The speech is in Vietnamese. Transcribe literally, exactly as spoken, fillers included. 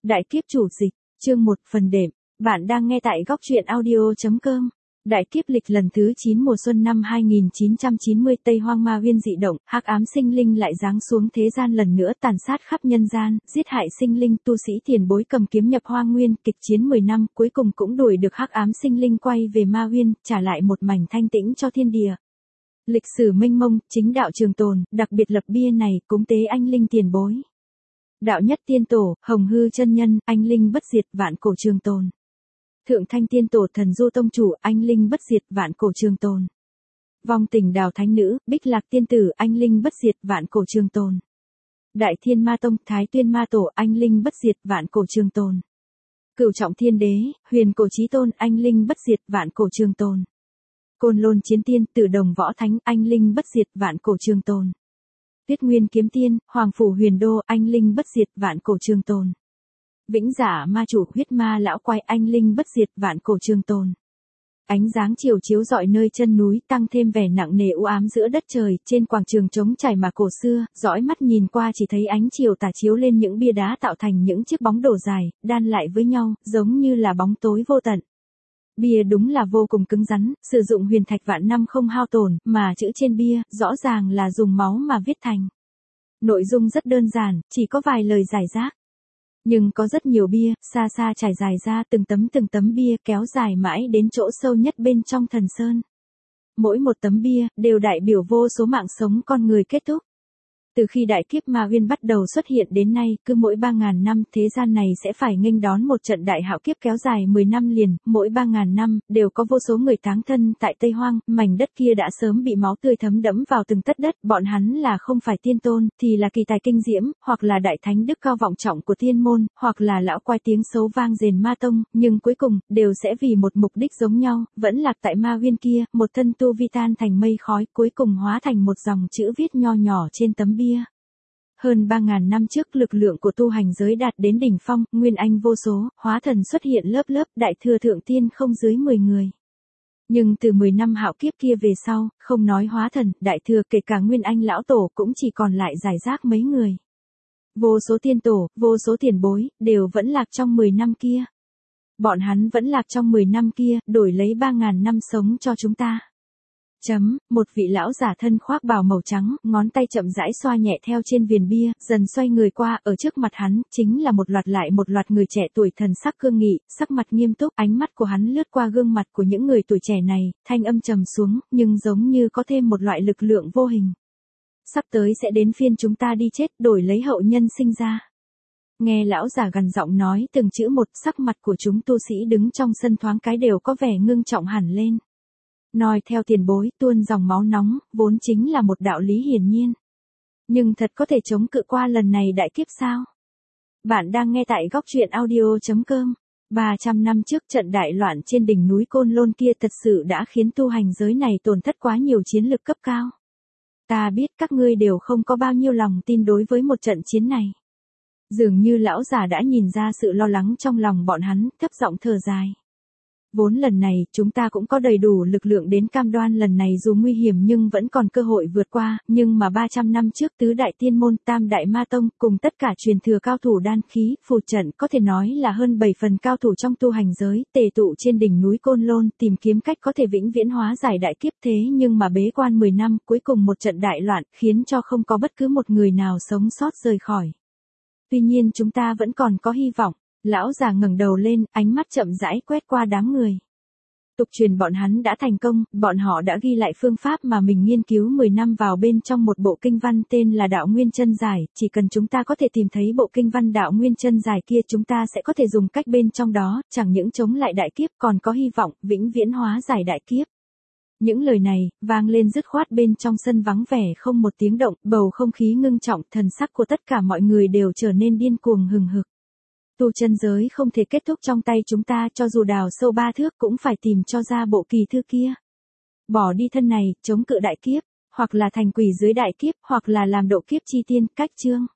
Đại kiếp chủ dịch, chương một phần đệm, bạn đang nghe tại góc truyện audio chấm com. Đại kiếp lịch lần thứ chín mùa xuân năm hai nghìn chín trăm chín mươi, Tây Hoang ma huyên dị động, hắc ám sinh linh lại giáng xuống thế gian lần nữa, tàn sát khắp nhân gian, giết hại sinh linh, tu sĩ tiền bối cầm kiếm nhập hoang nguyên, kịch chiến mười năm, cuối cùng cũng đuổi được hắc ám sinh linh quay về ma huyên, trả lại một mảnh thanh tĩnh cho thiên địa. Lịch sử mênh mông, chính đạo trường tồn, đặc biệt lập bia này, cúng tế anh linh tiền bối. Đạo nhất tiên tổ, Hồng Hư chân nhân, anh linh bất diệt, vạn cổ trường tồn. Thượng thanh tiên tổ, Thần Du tông chủ, anh linh bất diệt, vạn cổ trường tồn. Vong tình đào thánh nữ, Bích Lạc tiên tử, anh linh bất diệt, vạn cổ trường tồn. Đại thiên ma tông, Thái tuyên ma tổ, anh linh bất diệt, vạn cổ trường tồn. Cửu trọng thiên đế, Huyền cổ chí tôn, anh linh bất diệt, vạn cổ trường tồn. Côn lôn chiến tiên, Tử đồng võ thánh, anh linh bất diệt, vạn cổ trường tồn. Tuyết nguyên kiếm tiên, Hoàng phủ huyền đô, anh linh bất diệt, vạn cổ trường tồn. Vĩnh giả ma chủ, huyết ma lão quái, anh linh bất diệt, vạn cổ trường tồn. Ánh dáng chiều chiếu rọi nơi chân núi, tăng thêm vẻ nặng nề u ám giữa đất trời, trên quảng trường trống trải mà cổ xưa, dõi mắt nhìn qua chỉ thấy ánh chiều tà chiếu lên những bia đá tạo thành những chiếc bóng đổ dài, đan lại với nhau, giống như là bóng tối vô tận. Bia đúng là vô cùng cứng rắn, sử dụng huyền thạch vạn năm không hao tổn, mà chữ trên bia, rõ ràng là dùng máu mà viết thành. Nội dung rất đơn giản, chỉ có vài lời giải rác. Nhưng có rất nhiều bia, xa xa trải dài ra từng tấm từng tấm bia kéo dài mãi đến chỗ sâu nhất bên trong thần sơn. Mỗi một tấm bia, đều đại biểu vô số mạng sống con người kết thúc. Từ khi đại kiếp ma huyên bắt đầu xuất hiện đến nay, cứ mỗi ba ngàn năm, thế gian này sẽ phải nghênh đón một trận đại hạo kiếp kéo dài mười năm liền, mỗi ba ngàn năm, đều có vô số người táng thân tại Tây Hoang, mảnh đất kia đã sớm bị máu tươi thấm đẫm vào từng tấc đất, bọn hắn là không phải tiên tôn, thì là kỳ tài kinh diễm, hoặc là đại thánh đức cao vọng trọng của thiên môn, hoặc là lão quái tiếng xấu vang rền ma tông, nhưng cuối cùng, đều sẽ vì một mục đích giống nhau, vẫn lạc tại ma huyên kia, một thân tu vi tan thành mây khói, cuối cùng hóa thành một dòng chữ viết nho nhỏ trên tấm bia. Hơn ba ngàn năm trước, lực lượng của tu hành giới đạt đến đỉnh phong, nguyên anh vô số, hóa thần xuất hiện lớp lớp, đại thừa thượng tiên không dưới mười người. Nhưng từ mười năm hạo kiếp kia về sau, không nói hóa thần, đại thừa kể cả nguyên anh lão tổ cũng chỉ còn lại giải rác mấy người. Vô số tiên tổ, vô số tiền bối, đều vẫn lạc trong mười năm kia. Bọn hắn vẫn lạc trong mười năm kia, đổi lấy ba ngàn năm sống cho chúng ta. Chấm, một vị lão giả thân khoác bào màu trắng, ngón tay chậm rãi xoa nhẹ theo trên viền bia, dần xoay người qua, ở trước mặt hắn, chính là một loạt lại một loạt người trẻ tuổi thần sắc cương nghị, sắc mặt nghiêm túc, ánh mắt của hắn lướt qua gương mặt của những người tuổi trẻ này, thanh âm trầm xuống, nhưng giống như có thêm một loại lực lượng vô hình. Sắp tới sẽ đến phiên chúng ta đi chết, đổi lấy hậu nhân sinh ra. Nghe lão giả gằn giọng nói từng chữ một, sắc mặt của chúng tu sĩ đứng trong sân thoáng cái đều có vẻ ngưng trọng hẳn lên. Nói theo tiền bối, tuôn dòng máu nóng, vốn chính là một đạo lý hiển nhiên. Nhưng thật có thể chống cự qua lần này đại kiếp sao? Bạn đang nghe tại góc truyện audio chấm com. ba trăm năm trước, trận đại loạn trên đỉnh núi Côn Lôn kia thật sự đã khiến tu hành giới này tổn thất quá nhiều chiến lực cấp cao. Ta biết các ngươi đều không có bao nhiêu lòng tin đối với một trận chiến này. Dường như lão già đã nhìn ra sự lo lắng trong lòng bọn hắn, thấp giọng thở dài. Vốn lần này, chúng ta cũng có đầy đủ lực lượng đến cam đoan lần này dù nguy hiểm nhưng vẫn còn cơ hội vượt qua, nhưng mà ba trăm năm trước tứ đại tiên môn, tam đại ma tông, cùng tất cả truyền thừa cao thủ đan khí, phù trận, có thể nói là hơn bảy phần cao thủ trong tu hành giới, tề tụ trên đỉnh núi Côn Lôn, tìm kiếm cách có thể vĩnh viễn hóa giải đại kiếp, thế nhưng mà bế quan mười năm, cuối cùng một trận đại loạn, khiến cho không có bất cứ một người nào sống sót rời khỏi. Tuy nhiên chúng ta vẫn còn có hy vọng. Lão già ngẩng đầu lên, ánh mắt chậm rãi quét qua đám người. Tục truyền bọn hắn đã thành công, bọn họ đã ghi lại phương pháp mà mình nghiên cứu mười năm vào bên trong một bộ kinh văn tên là Đạo Nguyên Chân Giải, chỉ cần chúng ta có thể tìm thấy bộ kinh văn Đạo Nguyên Chân Giải kia, chúng ta sẽ có thể dùng cách bên trong đó, chẳng những chống lại đại kiếp còn có hy vọng vĩnh viễn hóa giải đại kiếp. Những lời này vang lên dứt khoát bên trong sân vắng vẻ không một tiếng động, bầu không khí ngưng trọng, thần sắc của tất cả mọi người đều trở nên điên cuồng hừng hực. Tu chân giới không thể kết thúc trong tay chúng ta, cho dù đào sâu ba thước cũng phải tìm cho ra bộ kỳ thư kia. Bỏ đi thân này, chống cự đại kiếp, hoặc là thành quỷ dưới đại kiếp, hoặc là làm độ kiếp chi tiên, cách chương.